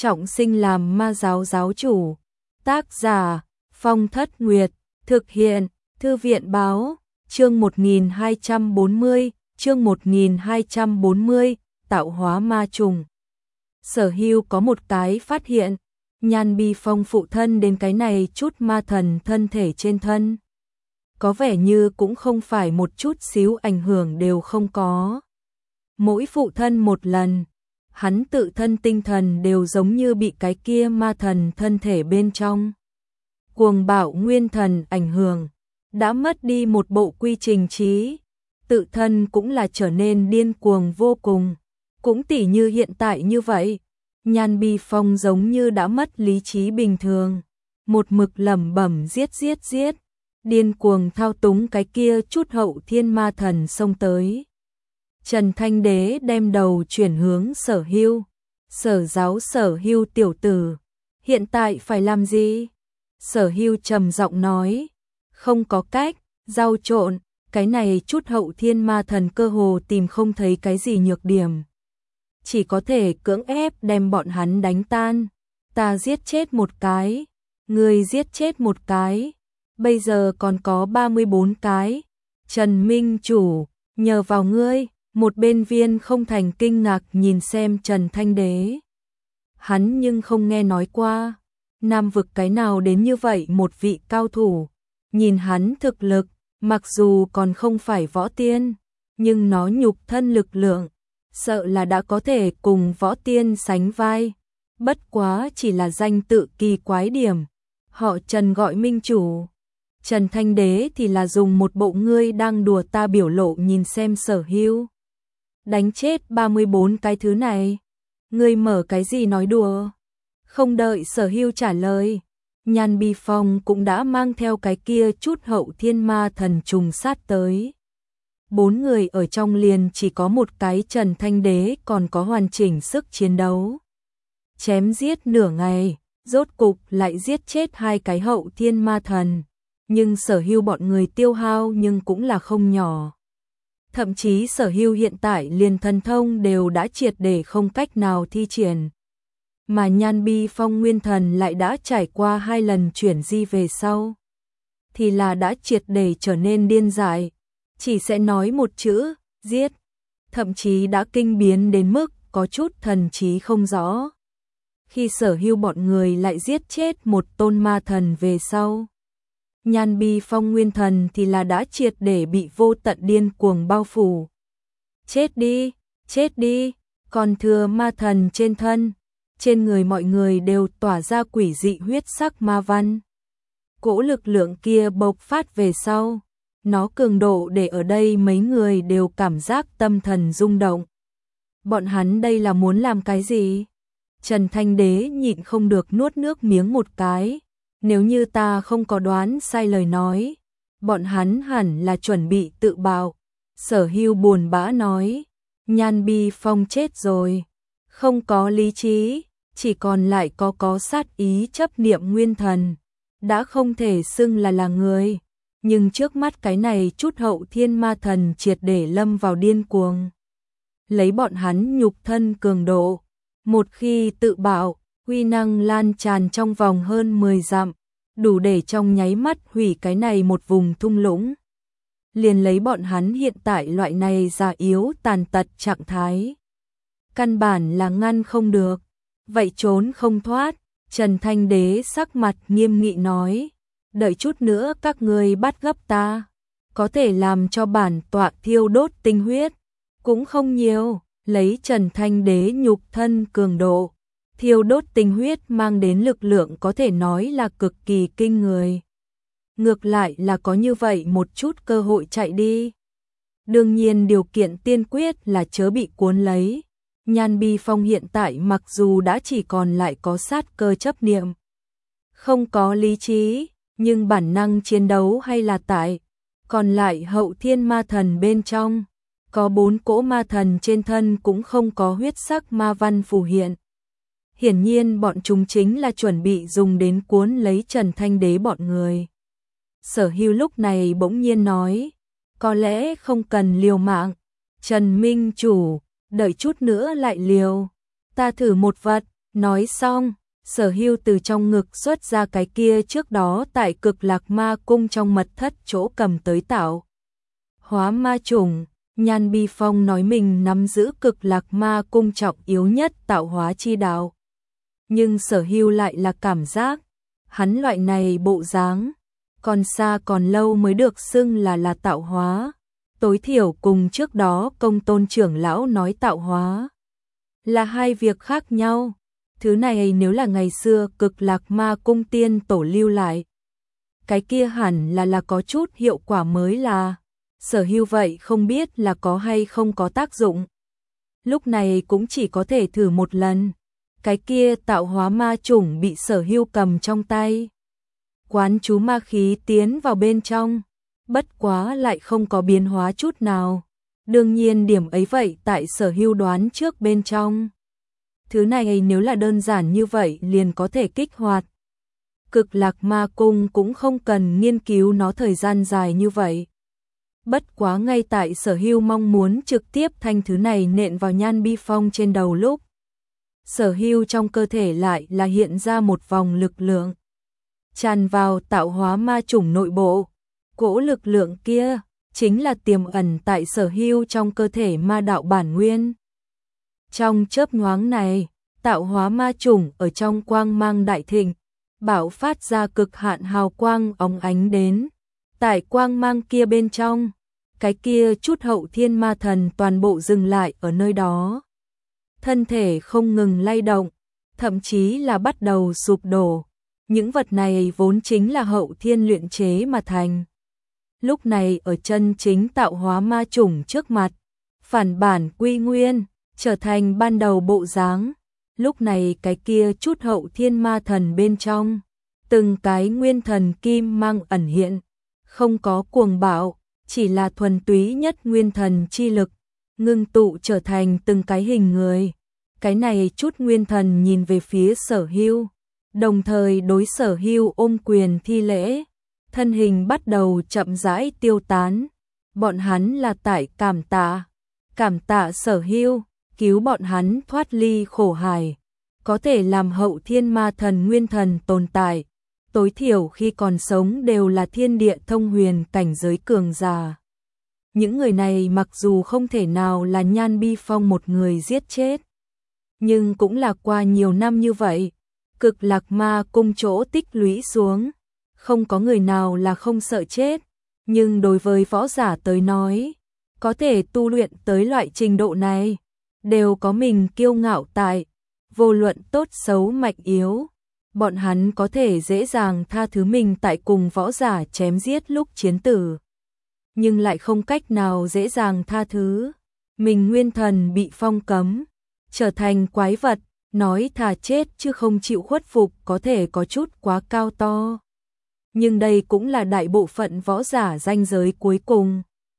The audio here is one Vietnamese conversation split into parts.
trọng sinh làm ma giáo giáo chủ. Tác giả Phong Thất Nguyệt, thực hiện Thư viện báo, chương 1240, chương 1240, tạo hóa ma trùng. Sở Hưu có một cái phát hiện, Nhan Bi Phong phụ thân đến cái này chút ma thần thân thể trên thân. Có vẻ như cũng không phải một chút xíu ảnh hưởng đều không có. Mỗi phụ thân một lần, hắn tự thân tinh thần đều giống như bị cái kia ma thần thân thể bên trong cuồng bạo nguyên thần ảnh hưởng, đã mất đi một bộ quy trình trí, tự thân cũng là trở nên điên cuồng vô cùng. Cũng tỉ như hiện tại như vậy, Nhan Bi Phong giống như đã mất lý trí bình thường, một mực lẩm bẩm giết, điên cuồng thao túng cái kia chút hậu thiên ma thần xông tới. Trần Thanh Đế đem đầu chuyển hướng Sở Hưu. Sở giáo Sở Hưu tiểu tử, hiện tại phải làm gì? Sở Hưu trầm giọng nói, không có cách, giao trộn, cái này chút hậu thiên ma thần cơ hồ tìm không thấy cái gì nhược điểm. Chỉ có thể cưỡng ép đem bọn hắn đánh tan. Ta giết chết một cái, ngươi giết chết một cái, bây giờ còn có 34 cái. Trần Minh Chủ, nhờ vào ngươi. Một bên Viên Không Thành kinh ngạc nhìn xem Trần Thanh Đế. Hắn nhưng không nghe nói qua, Nam vực cái nào đến như vậy một vị cao thủ. Nhìn hắn thực lực, mặc dù còn không phải võ tiên, nhưng nó nhục thân lực lượng, sợ là đã có thể cùng võ tiên sánh vai. Bất quá chỉ là danh tự kỳ quái điểm. Họ Trần gọi Minh Chủ. Trần Thanh Đế thì là dùng một bộ ngươi đang đùa ta biểu lộ nhìn xem Sở Hưu. Đánh chết 34 cái thứ này, ngươi mở cái gì nói đùa? Không đợi Sở Hưu trả lời, Nhan Bi Phong cũng đã mang theo cái kia chút hậu thiên ma thần trùng sát tới. 4 người ở trong liền chỉ có một cái Trần Thanh Đế còn có hoàn chỉnh sức chiến đấu. Chém giết nửa ngày, rốt cục lại giết chết 2 cái hậu thiên ma thần, nhưng Sở Hưu bọn người tiêu hao nhưng cũng là không nhỏ. Thậm chí Sở Hưu hiện tại liền thần thông đều đã triệt để không cách nào thi triển. Mà Nhan Bi Phong nguyên thần lại đã trải qua 2 lần chuyển di về sau. Thì là đã triệt để trở nên điên dại. Chỉ sẽ nói một chữ, giết. Thậm chí đã kinh biến đến mức có chút thần trí không rõ. Khi Sở Hưu bọn người lại giết chết một tôn ma thần về sau. Nhan Bi Phong nguyên thần thì là đã triệt để bị vô tận điên cuồng bao phủ. Chết đi, còn thừa ma thần trên thân, trên người mọi người đều tỏa ra quỷ dị huyết sắc ma văn. Cỗ lực lượng kia bộc phát về sau, nó cường độ để ở đây mấy người đều cảm giác tâm thần rung động. Bọn hắn đây là muốn làm cái gì? Trần Thanh Đế nhịn không được nuốt nước miếng một cái. Nếu như ta không có đoán sai lời nói, bọn hắn hẳn là chuẩn bị tự bạo. Sở Hưu buồn bã nói, Nhan Bi Phong chết rồi, không có lý trí, chỉ còn lại có sát ý chấp niệm nguyên thần, đã không thể xưng là người, nhưng trước mắt cái này chút hậu thiên ma thần triệt để lâm vào điên cuồng. Lấy bọn hắn nhục thân cường độ, một khi tự bạo, uy năng lan tràn trong vòng hơn 10 dặm, đủ để trong nháy mắt hủy cái này một vùng thung lũng. Liền lấy bọn hắn hiện tại loại này già yếu tàn tật trạng thái. Căn bản là ngăn không được, vậy trốn không thoát. Trần Thanh Đế sắc mặt nghiêm nghị nói, đợi chút nữa các ngươi bắt gấp ta, có thể làm cho bản tọa thiêu đốt tinh huyết, cũng không nhiều, lấy Trần Thanh Đế nhục thân cường độ. Thiêu đốt tinh huyết mang đến lực lượng có thể nói là cực kỳ kinh người. Ngược lại là có như vậy một chút cơ hội chạy đi. Đương nhiên điều kiện tiên quyết là chớ bị cuốn lấy. Nhan Bi Phong hiện tại mặc dù đã chỉ còn lại có sát cơ chấp niệm, không có lý trí, nhưng bản năng chiến đấu hay là tại. Còn lại hậu thiên ma thần bên trong, có 4 cỗ ma thần trên thân cũng không có huyết sắc ma văn phù hiện. Hiển nhiên bọn chúng chính là chuẩn bị dùng đến cuốn lấy Trần Thanh Đế bọn người. Sở Hưu lúc này bỗng nhiên nói, có lẽ không cần liều mạng. Trần Minh Chủ, đợi chút nữa lại liều. Ta thử một vật, Nói xong, Sở Hưu từ trong ngực xuất ra cái kia trước đó tại Cực Lạc Ma Cung trong mật thất chỗ cầm tới tạo hóa ma chủng. Nhan Bi Phong nói mình nắm giữ Cực Lạc Ma Cung trọng yếu nhất tạo hóa chi đạo. Nhưng Sở Hưu lại là cảm giác, hắn loại này bộ dáng, còn xa còn lâu mới được xưng là tạo hóa. Tối thiểu cùng trước đó Công Tôn trưởng lão nói tạo hóa là hai việc khác nhau. Thứ này nếu là ngày xưa Cực Lạc Ma Cung tiên tổ lưu lại, cái kia hẳn là có chút hiệu quả mới là. Sở Hưu vậy không biết là có hay không có tác dụng. Lúc này cũng chỉ có thể thử một lần. Cái kia tạo hóa ma chủng bị Sở Hưu cầm trong tay. Quán chú ma khí tiến vào bên trong, bất quá lại không có biến hóa chút nào. Đương nhiên điểm ấy vậy tại Sở Hưu đoán trước bên trong. Thứ này nếu là đơn giản như vậy liền có thể kích hoạt. Cực Lạc Ma Cung cũng không cần nghiên cứu nó thời gian dài như vậy. Bất quá ngay tại Sở Hưu mong muốn trực tiếp thanh thứ này nện vào Nhan Bi Phong trên đầu lúc, Sở Hưu trong cơ thể lại là hiện ra một vòng lực lượng tràn vào tạo hóa ma chủng nội bộ. Cỗ lực lượng kia chính là tiềm ẩn tại Sở Hưu trong cơ thể ma đạo bản nguyên. Trong chớp nhoáng này, tạo hóa ma chủng ở trong quang mang đại thịnh, bạo phát ra cực hạn hào quang óng ánh đến. Tại quang mang kia bên trong, cái kia chút hậu thiên ma thần toàn bộ dừng lại ở nơi đó. Thân thể không ngừng lay động, thậm chí là bắt đầu sụp đổ. Những vật này vốn chính là hậu thiên luyện chế mà thành. Lúc này ở chân chính tạo hóa ma chủng trước mặt, phản bản quy nguyên, trở thành ban đầu bộ dáng. Lúc này cái kia chút hậu thiên ma thần bên trong, từng cái nguyên thần kim mang ẩn hiện, không có cuồng bạo, chỉ là thuần túy nhất nguyên thần chi lực, ngưng tụ trở thành từng cái hình người. Cái này chút nguyên thần nhìn về phía Sở Hưu, đồng thời đối Sở Hưu ôm quyền thi lễ, thân hình bắt đầu chậm rãi tiêu tán. Bọn hắn là tại cảm tạ Sở Hưu, cứu bọn hắn thoát ly khổ hải, có thể làm hậu thiên ma thần nguyên thần tồn tại. Tối thiểu khi còn sống đều là thiên địa thông huyền cảnh giới cường giả. Những người này mặc dù không thể nào là Nhan Bi Phong một người giết chết, nhưng cũng là qua nhiều năm như vậy, Cực Lạc Ma Cung chỗ tích lũy xuống, không có người nào là không sợ chết. Nhưng đối với võ giả tới nói, có thể tu luyện tới loại trình độ này, đều có mình kiêu ngạo tại, vô luận tốt xấu mạnh yếu. Bọn hắn có thể dễ dàng tha thứ mình tại cùng võ giả chém giết lúc chiến tử, nhưng lại không cách nào dễ dàng tha thứ mình nguyên thần bị phong cấm, trở thành quái vật, nói thà chết chứ không chịu khuất phục có thể có chút quá cao to. Nhưng đây cũng là đại bộ phận võ giả ranh giới cuối cùng.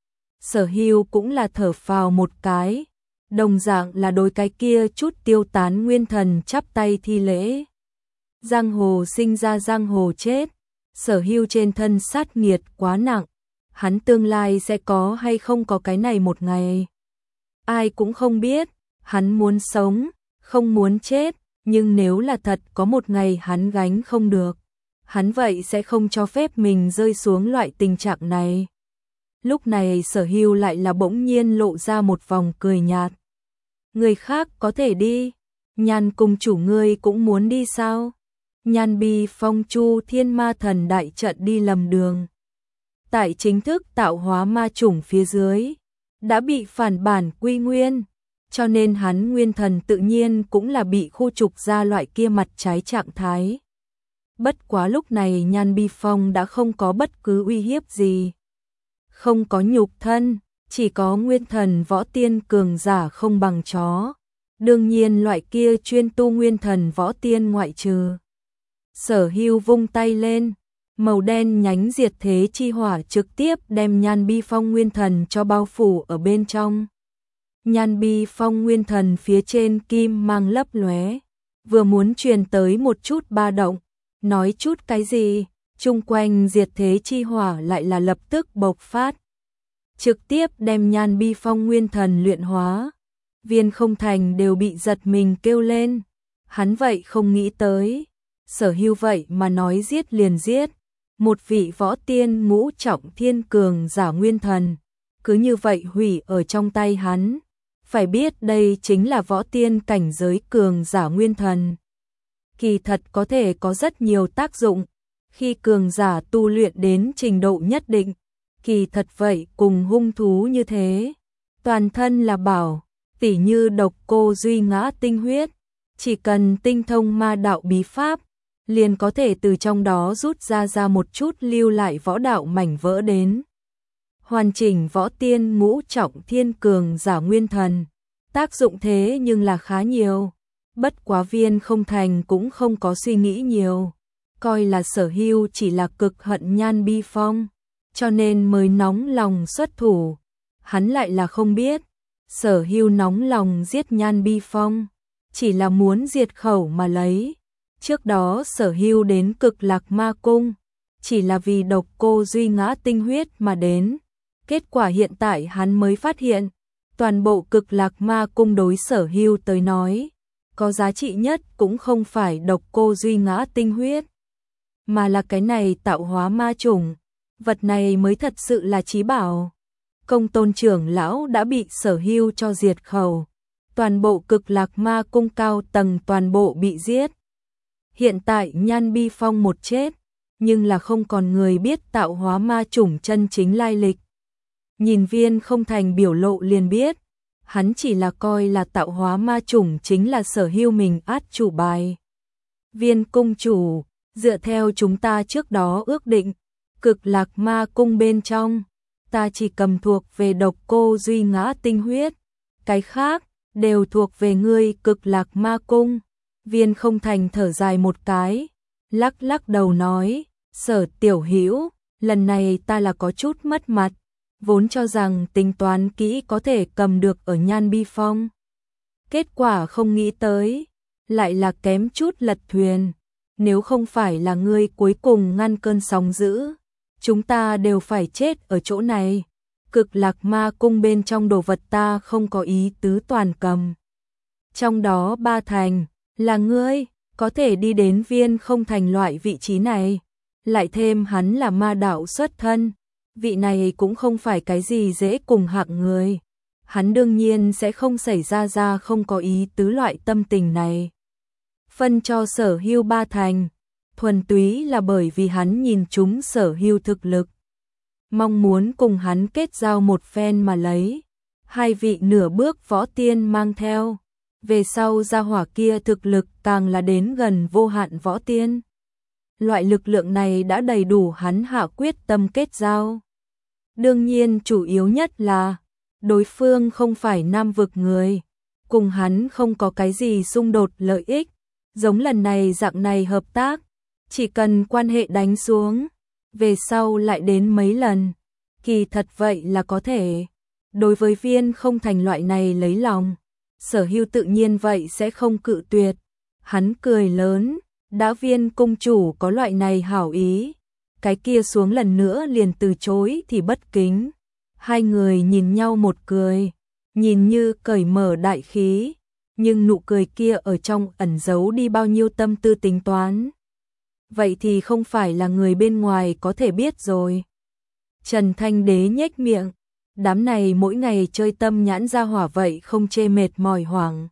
Sở Hưu cũng là thở phào một cái, đồng dạng là đối cái kia chút tiêu tán nguyên thần chắp tay thi lễ. Giang hồ sinh ra giang hồ chết, Sở Hưu trên thân sát nghiệt quá nặng, hắn tương lai sẽ có hay không có cái này một ngày, ai cũng không biết. Hắn muốn sống, không muốn chết, nhưng nếu là thật có một ngày hắn gánh không được, hắn vậy sẽ không cho phép mình rơi xuống loại tình trạng này. Lúc này Sở Hưu lại là bỗng nhiên lộ ra một vòng cười nhạt. Người khác có thể đi, Nhan cung chủ ngươi cũng muốn đi sao? Nhan Bi Phong Chu Thiên Ma Thần đại trận đi lầm đường. Tại chính thức tạo hóa ma chủng phía dưới, đã bị phản bản quy nguyên, cho nên hắn nguyên thần tự nhiên cũng là bị khu trục ra loại kia mặt trái trạng thái. Bất quá lúc này Nhan Bi Phong đã không có bất cứ uy hiếp gì. Không có nhục thân, chỉ có nguyên thần võ tiên cường giả không bằng chó. Đương nhiên loại kia chuyên tu nguyên thần võ tiên ngoại trừ. Sở Hưu vung tay lên, màu đen nhánh diệt thế chi hỏa trực tiếp đem Nhan Bi Phong nguyên thần cho bao phủ ở bên trong. Nhan Bi Phong nguyên thần phía trên kim mang lấp lóe, vừa muốn truyền tới một chút ba động, nói chút cái gì, chung quanh diệt thế chi hỏa lại là lập tức bộc phát, trực tiếp đem Nhan Bi Phong nguyên thần luyện hóa. Viên Không Thành đều bị giật mình kêu lên, Hắn vậy không nghĩ tới, Sở Hưu vậy mà nói giết liền giết, một vị võ tiên ngũ trọng thiên cường giả nguyên thần, cứ như vậy hủy ở trong tay hắn. Phải biết đây chính là võ tiên cảnh giới cường giả nguyên thần. Kỳ thật có thể có rất nhiều tác dụng, khi cường giả tu luyện đến trình độ nhất định, kỳ thật vậy cùng hung thú như thế. Toàn thân là bảo, tỉ như độc cô duy ngã tinh huyết, chỉ cần tinh thông ma đạo bí pháp, liền có thể từ trong đó rút ra một chút lưu lại võ đạo mảnh vỡ đến. Hoàn chỉnh võ tiên ngũ trọng thiên cường giả nguyên thần, tác dụng thế nhưng là khá nhiều. Bất quá Viên Không Thành cũng không có suy nghĩ nhiều, coi là Sở Hưu chỉ là cực hận Nhan Bi Phong, cho nên mới nóng lòng xuất thủ. Hắn lại là không biết, Sở Hưu nóng lòng giết Nhan Bi Phong, chỉ là muốn diệt khẩu mà lấy. Trước đó Sở Hưu đến Cực Lạc Ma Cung, chỉ là vì độc cô duy ngã tinh huyết mà đến. Kết quả hiện tại hắn mới phát hiện, toàn bộ Cực Lạc Ma Cung đối Sở Hưu tới nói, có giá trị nhất cũng không phải độc cô duy ngã tinh huyết, mà là cái này tạo hóa ma chủng. Vật này mới thật sự là chí bảo. Công Tôn trưởng lão đã bị Sở Hưu cho diệt khẩu, toàn bộ Cực Lạc Ma Cung cao tầng toàn bộ bị giết. Hiện tại Nhan Bi Phong một chết, nhưng là không còn người biết tạo hóa ma chủng chân chính lai lịch. Nhìn Viên Không Thành biểu lộ liền biết, hắn chỉ là coi là tạo hóa ma chủng chính là Sở Hưu mình át chủ bài. Viên cung chủ, dựa theo chúng ta trước đó ước định, Cực Lạc Ma Cung bên trong, ta chỉ cầm thuộc về độc cô duy ngã tinh huyết, cái khác đều thuộc về ngươi Cực Lạc Ma Cung. Viên Không Thành thở dài một cái, lắc lắc đầu nói, Sở tiểu hữu, lần này ta là có chút mất mặt, vốn cho rằng tính toán kỹ có thể cầm được ở Nhan Bi Phong. Kết quả không nghĩ tới, lại là kém chút lật thuyền. Nếu không phải là ngươi cuối cùng ngăn cơn sóng dữ, chúng ta đều phải chết ở chỗ này. Cực Lạc Ma Cung bên trong đồ vật ta không có ý tứ toàn cầm. Trong đó 3 thành, là ngươi, có thể đi đến Viên Không Thành loại vị trí này. Lại thêm hắn là ma đạo xuất thân, vị này cũng không phải cái gì dễ cùng hạng người. Hắn đương nhiên sẽ không xảy ra không có ý tứ loại tâm tình này. Phân cho Sở Hưu 3 thành, thuần túy là bởi vì hắn nhìn chúng Sở Hưu thực lực, mong muốn cùng hắn kết giao một phen mà lấy. 2 vị nửa bước võ tiên mang theo, về sau gia hỏa kia thực lực càng là đến gần vô hạn võ tiên. Loại lực lượng này đã đầy đủ hắn hạ quyết tâm kết giao. Đương nhiên chủ yếu nhất là, đối phương không phải Nam vực người, cùng hắn không có cái gì xung đột lợi ích. Giống lần này dạng này hợp tác, chỉ cần quan hệ đánh xuống, về sau lại đến mấy lần, kỳ thật vậy là có thể. Đối với Viên Không Thành loại này lấy lòng, Sở Hưu tự nhiên vậy sẽ không cự tuyệt. Hắn cười lớn, đã Viên cung chủ có loại này hảo ý, cái kia xuống lần nữa liền từ chối thì bất kính. 2 người nhìn nhau một cười, nhìn như cởi mở đại khí, nhưng nụ cười kia ở trong ẩn giấu đi bao nhiêu tâm tư tính toán. Vậy thì không phải là người bên ngoài có thể biết rồi. Trần Thanh Đế nhếch miệng, đám này mỗi ngày chơi tâm nhãn ra hỏa vậy không chê mệt mỏi hoảng.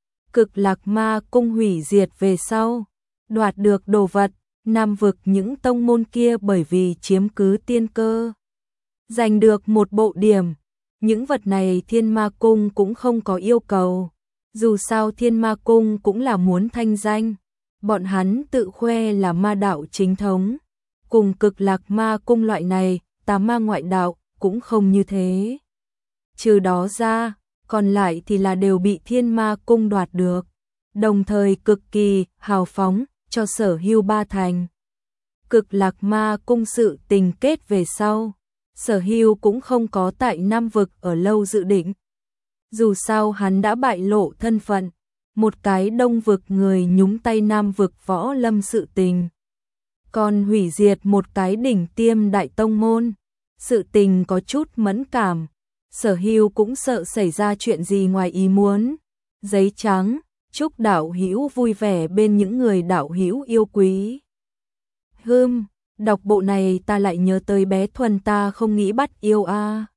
Cực Lạc Ma Cung hủy diệt về sau, đoạt được đồ vật, Nam vực những tông môn kia bởi vì chiếm cứ tiên cơ, giành được một bộ điểm. Những vật này Thiên Ma Cung cũng không có yêu cầu. Dù sao Thiên Ma Cung cũng là muốn thanh danh, bọn hắn tự khoe là ma đạo chính thống, cùng Cực Lạc Ma Cung loại này, tà ma ngoại đạo, cũng không như thế. Trừ đó ra, còn lại thì là đều bị Thiên Ma Cung đoạt được, đồng thời cực kỳ hào phóng cho Sở Hưu 3 thành. Cực Lạc Ma Cung sự tình kết về sau, Sở Hưu cũng không có tại Nam vực ở lâu dự định. Dù sao hắn đã bại lộ thân phận, một cái Đông vực người nhúng tay Nam vực võ lâm sự tình, còn hủy diệt một cái đỉnh tiêm đại tông môn, sự tình có chút mẫn cảm. Sở Hưu cũng sợ xảy ra chuyện gì ngoài ý muốn. Giấy trắng, chúc đạo hữu vui vẻ bên những người đạo hữu yêu quý. Đọc bộ này ta lại nhớ tới bé Thuần ta không nghĩ bắt yêu a.